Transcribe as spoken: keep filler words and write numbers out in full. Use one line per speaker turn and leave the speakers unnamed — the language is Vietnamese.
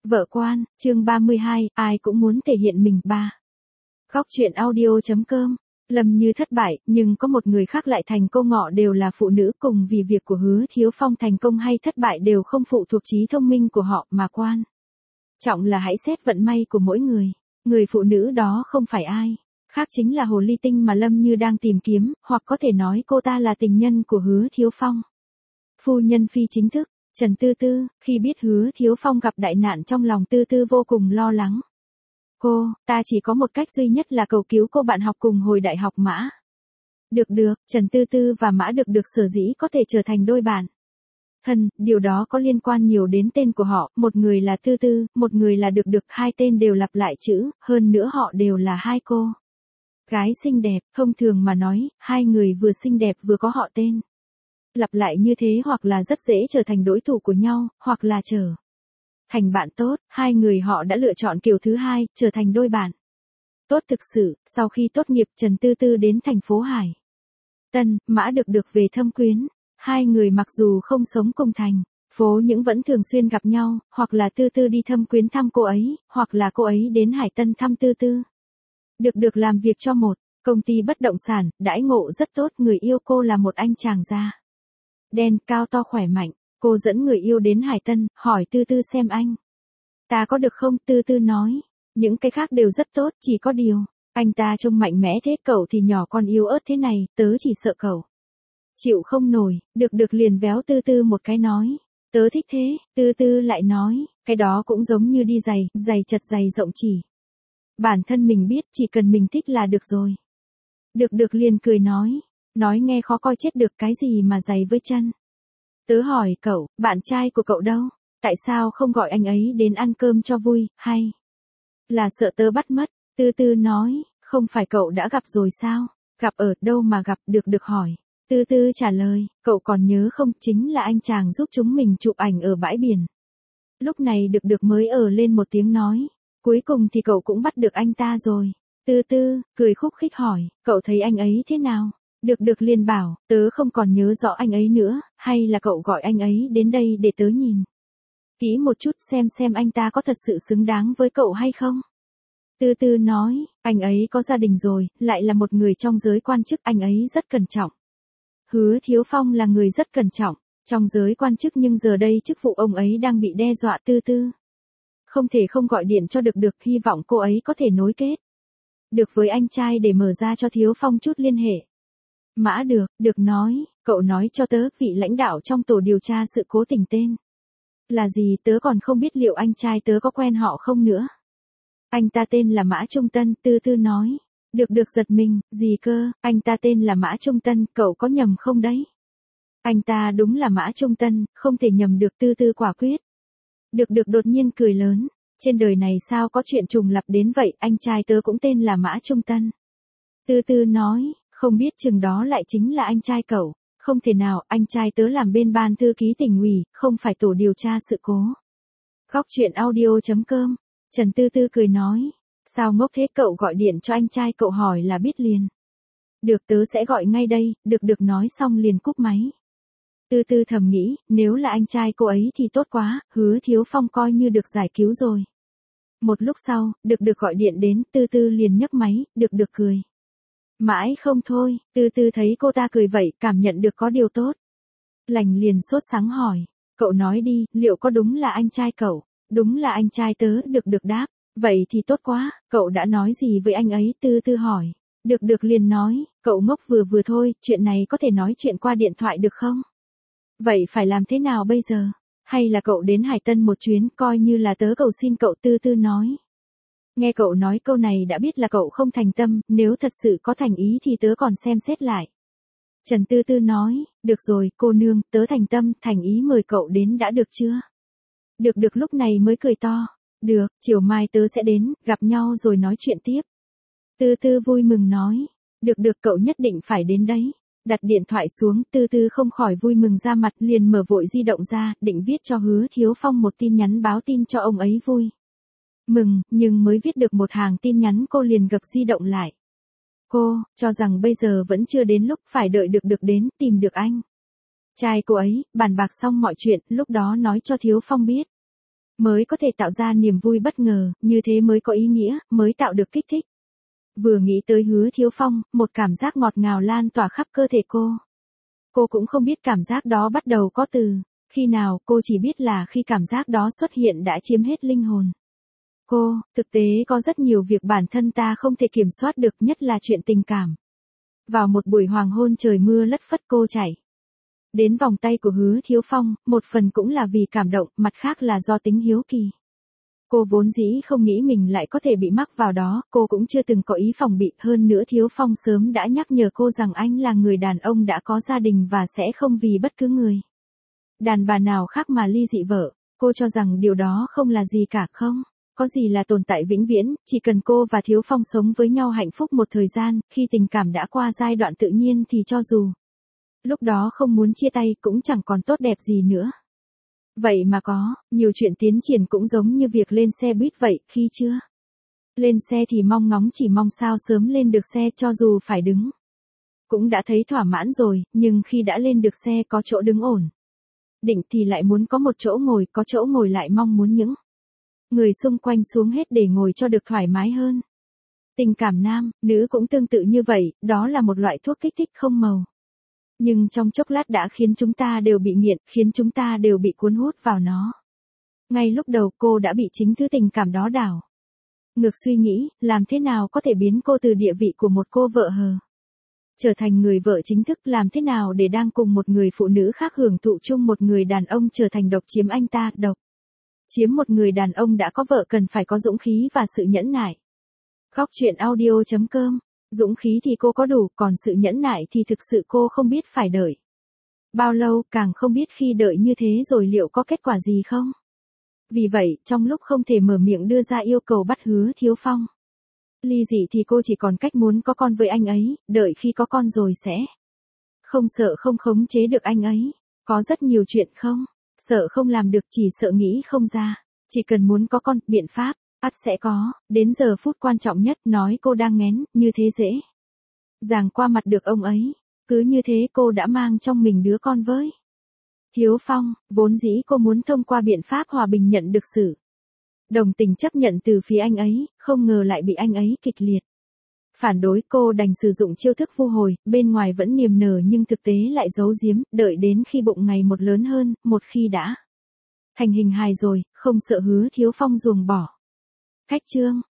Vợ quan, chương ba mươi hai, ai cũng muốn thể hiện mình ba. Góc truyện audio.com. Lâm Như thất bại, nhưng có một người khác lại thành cô ngọ đều là phụ nữ, cùng vì việc của Hứa Thiếu Phong thành công hay thất bại đều không phụ thuộc trí thông minh của họ mà quan. Trọng là hãy xét vận may của mỗi người. Người phụ nữ đó không phải ai khác chính là hồ ly tinh mà Lâm Như đang tìm kiếm, hoặc có thể nói cô ta là tình nhân của Hứa Thiếu Phong. Phu nhân phi chính thức, Trần Tư Tư, khi biết Hứa Thiếu Phong gặp đại nạn trong lòng Tư Tư vô cùng lo lắng. Cô, ta chỉ có một cách duy nhất là cầu cứu cô bạn học cùng hồi đại học Mã. Được được, Trần Tư Tư và Mã được được sở dĩ có thể trở thành đôi bạn. Hừm, điều đó có liên quan nhiều đến tên của họ, một người là Tư Tư, một người là Được Được, hai tên đều lặp lại chữ, hơn nữa họ đều là hai cô gái xinh đẹp, thông thường mà nói, hai người vừa xinh đẹp vừa có họ tên. Lặp lại như thế hoặc là rất dễ trở thành đối thủ của nhau, hoặc là trở thành bạn tốt, hai người họ đã lựa chọn kiểu thứ hai, trở thành đôi bạn tốt thực sự. Sau khi tốt nghiệp, Trần Tư Tư đến thành phố Hải Tân, Mã Được Được về thăm Quyến. Hai người mặc dù không sống cùng thành phố nhưng vẫn thường xuyên gặp nhau, hoặc là Tư Tư đi thăm Quyến thăm cô ấy, hoặc là cô ấy đến Hải Tân thăm Tư Tư. Được Được làm việc cho một công ty bất động sản, đãi ngộ rất tốt, người yêu cô là một anh chàng da đen, cao to khỏe mạnh. Cô dẫn người yêu đến Hải Tân, hỏi Tư Tư xem anh ta có được không. Tư Tư nói, những cái khác đều rất tốt, chỉ có điều anh ta trông mạnh mẽ thế, cậu thì nhỏ con yếu ớt thế này, tớ chỉ sợ cậu chịu không nổi. Được Được liền véo Tư Tư một cái nói, tớ thích thế. Tư Tư lại nói, cái đó cũng giống như đi giày, giày chật giày rộng chỉ bản thân mình biết, chỉ cần mình thích là được rồi. Được Được liền cười nói, nói nghe khó coi chết được, cái gì mà giày với chân. Tớ hỏi cậu, bạn trai của cậu đâu? Tại sao không gọi anh ấy đến ăn cơm cho vui, hay là sợ tớ bắt mất? Tư Tư nói, không phải cậu đã gặp rồi sao? Gặp ở đâu mà gặp? Được Được hỏi. Tư Tư trả lời, cậu còn nhớ không, chính là anh chàng giúp chúng mình chụp ảnh ở bãi biển. Lúc này Được Được mới ở lên một tiếng nói, cuối cùng thì cậu cũng bắt được anh ta rồi. Tư Tư cười khúc khích hỏi, cậu thấy anh ấy thế nào? Được Được liền bảo, tớ không còn nhớ rõ anh ấy nữa, hay là cậu gọi anh ấy đến đây để tớ nhìn kỹ một chút xem xem anh ta có thật sự xứng đáng với cậu hay không. Tư Tư nói, anh ấy có gia đình rồi, lại là một người trong giới quan chức, anh ấy rất cẩn trọng. Hứa Thiếu Phong là người rất cẩn trọng trong giới quan chức, nhưng giờ đây chức vụ ông ấy đang bị đe dọa. Tư Tư không thể không gọi điện cho Được Được, hy vọng cô ấy có thể nối kết được với anh trai để mở ra cho Thiếu Phong chút liên hệ. Mã Được, Được nói, cậu nói cho tớ, vị lãnh đạo trong tổ điều tra sự cố tình tên là gì, tớ còn không biết liệu anh trai tớ có quen họ không nữa. Anh ta tên là Mã Trung Tân. Tư Tư nói. Được Được giật mình, gì cơ, anh ta tên là Mã Trung Tân, cậu có nhầm không đấy? Anh ta đúng là Mã Trung Tân, không thể nhầm được. Tư Tư quả quyết. Được Được đột nhiên cười lớn, trên đời này sao có chuyện trùng lặp đến vậy, anh trai tớ cũng tên là Mã Trung Tân. Tư Tư nói, không biết chừng đó lại chính là anh trai cậu. Không thể nào, anh trai tớ làm bên ban thư ký tỉnh ủy, không phải tổ điều tra sự cố. Góc truyện audio.com. Trần Tư Tư cười nói, sao ngốc thế, cậu gọi điện cho anh trai cậu hỏi là biết liền. Được, tớ sẽ gọi ngay đây. Được Được nói xong liền cúp máy. Tư Tư thầm nghĩ, nếu là anh trai cô ấy thì tốt quá, Hứa Thiếu Phong coi như được giải cứu rồi. Một lúc sau, Được Được gọi điện đến, Tư Tư liền nhấc máy. Được Được cười mãi không thôi. Tư Tư thấy cô ta cười vậy, cảm nhận được có điều tốt lành liền sốt sắng hỏi, cậu nói đi, liệu có đúng là anh trai cậu? Đúng là anh trai tớ. Được Được đáp, vậy thì tốt quá, cậu đã nói gì với anh ấy? Tư Tư hỏi. Được Được liền nói, cậu ngốc vừa vừa thôi, chuyện này có thể nói chuyện qua điện thoại được không? Vậy phải làm thế nào bây giờ? Hay là cậu đến Hải Tân một chuyến, coi như là tớ cầu xin cậu. Tư Tư nói. Nghe cậu nói câu này đã biết là cậu không thành tâm, nếu thật sự có thành ý thì tớ còn xem xét lại. Trần Tư Tư nói, được rồi, cô nương, tớ thành tâm, thành ý mời cậu đến đã được chưa? Được Được lúc này mới cười to. Được, chiều mai tớ sẽ đến, gặp nhau rồi nói chuyện tiếp. Tư Tư vui mừng nói, được được cậu nhất định phải đến đấy. Đặt điện thoại xuống, Tư Tư không khỏi vui mừng ra mặt, liền mở vội di động ra, định viết cho Hứa Thiếu Phong một tin nhắn báo tin cho ông ấy vui mừng, nhưng mới viết được một hàng tin nhắn cô liền gập di động lại. Cô, cho rằng bây giờ vẫn chưa đến lúc, phải đợi được được đến, tìm được anh trai cô ấy, bàn bạc xong mọi chuyện, lúc đó nói cho Thiếu Phong biết. mới có thể tạo ra niềm vui bất ngờ, như thế mới có ý nghĩa, mới tạo được kích thích. Vừa nghĩ tới Hứa Thiếu Phong, một cảm giác ngọt ngào lan tỏa khắp cơ thể cô. Cô cũng không biết cảm giác đó bắt đầu có từ khi nào, cô chỉ biết là khi cảm giác đó xuất hiện đã chiếm hết linh hồn. Cô, thực tế có rất nhiều việc bản thân ta không thể kiểm soát được, nhất là chuyện tình cảm. Vào một buổi hoàng hôn trời mưa lất phất cô chạy đến vòng tay của Hứa Thiếu Phong, một phần cũng là vì cảm động, mặt khác là do tính hiếu kỳ. Cô vốn dĩ không nghĩ mình lại có thể bị mắc vào đó, cô cũng chưa từng có ý phòng bị, hơn nữa Thiếu Phong sớm đã nhắc nhở cô rằng anh là người đàn ông đã có gia đình và sẽ không vì bất cứ người đàn bà nào khác mà ly dị vợ. Cô cho rằng điều đó không là gì cả, không có gì là tồn tại vĩnh viễn, chỉ cần cô và Thiếu Phong sống với nhau hạnh phúc một thời gian, khi tình cảm đã qua giai đoạn tự nhiên thì cho dù lúc đó không muốn chia tay cũng chẳng còn tốt đẹp gì nữa. Vậy mà có, nhiều chuyện tiến triển cũng giống như việc lên xe buýt vậy, khi chưa lên xe thì mong ngóng chỉ mong sao sớm lên được xe, cho dù phải đứng cũng đã thấy thỏa mãn rồi, nhưng khi đã lên được xe có chỗ đứng ổn định thì lại muốn có một chỗ ngồi, có chỗ ngồi lại mong muốn những người xung quanh xuống hết để ngồi cho được thoải mái hơn. Tình cảm nam, nữ cũng tương tự như vậy, đó là một loại thuốc kích thích không màu. Nhưng trong chốc lát đã khiến chúng ta đều bị nghiện, khiến chúng ta đều bị cuốn hút vào nó. Ngay lúc đầu cô đã bị chính thứ tình cảm đó đảo ngược suy nghĩ, làm thế nào có thể biến cô từ địa vị của một cô vợ hờ trở thành người vợ chính thức, làm thế nào để đang cùng một người phụ nữ khác hưởng thụ chung một người đàn ông trở thành độc chiếm anh ta, độc chiếm một người đàn ông đã có vợ cần phải có dũng khí và sự nhẫn nại. Khóc chuyện audio chấm com. Dũng khí thì cô có đủ, còn sự nhẫn nại thì thực sự cô không biết phải đợi bao lâu, càng không biết khi đợi như thế rồi liệu có kết quả gì không. Vì vậy, trong lúc không thể mở miệng đưa ra yêu cầu bắt Hứa Thiếu Phong ly dị thì cô chỉ còn cách muốn có con với anh ấy, đợi khi có con rồi sẽ không sợ không khống chế được anh ấy. Có rất nhiều chuyện không sợ không làm được, chỉ sợ nghĩ không ra. Chỉ cần muốn có con, biện pháp ắt sẽ có. Đến giờ phút quan trọng nhất, nói cô đang nghén, như thế dễ dàng qua mặt được ông ấy. Cứ như thế cô đã mang trong mình đứa con với Thiếu Phong. Vốn dĩ cô muốn thông qua biện pháp hòa bình nhận được sự đồng tình chấp nhận từ phía anh ấy, không ngờ lại bị anh ấy kịch liệt phản đối. Cô đành sử dụng chiêu thức vu hồi, bên ngoài vẫn niềm nở nhưng thực tế lại giấu giếm, đợi đến khi bụng ngày một lớn hơn, một khi đã thành hình hài rồi, không sợ Hứa Thiếu Phong ruồng bỏ. Khách chương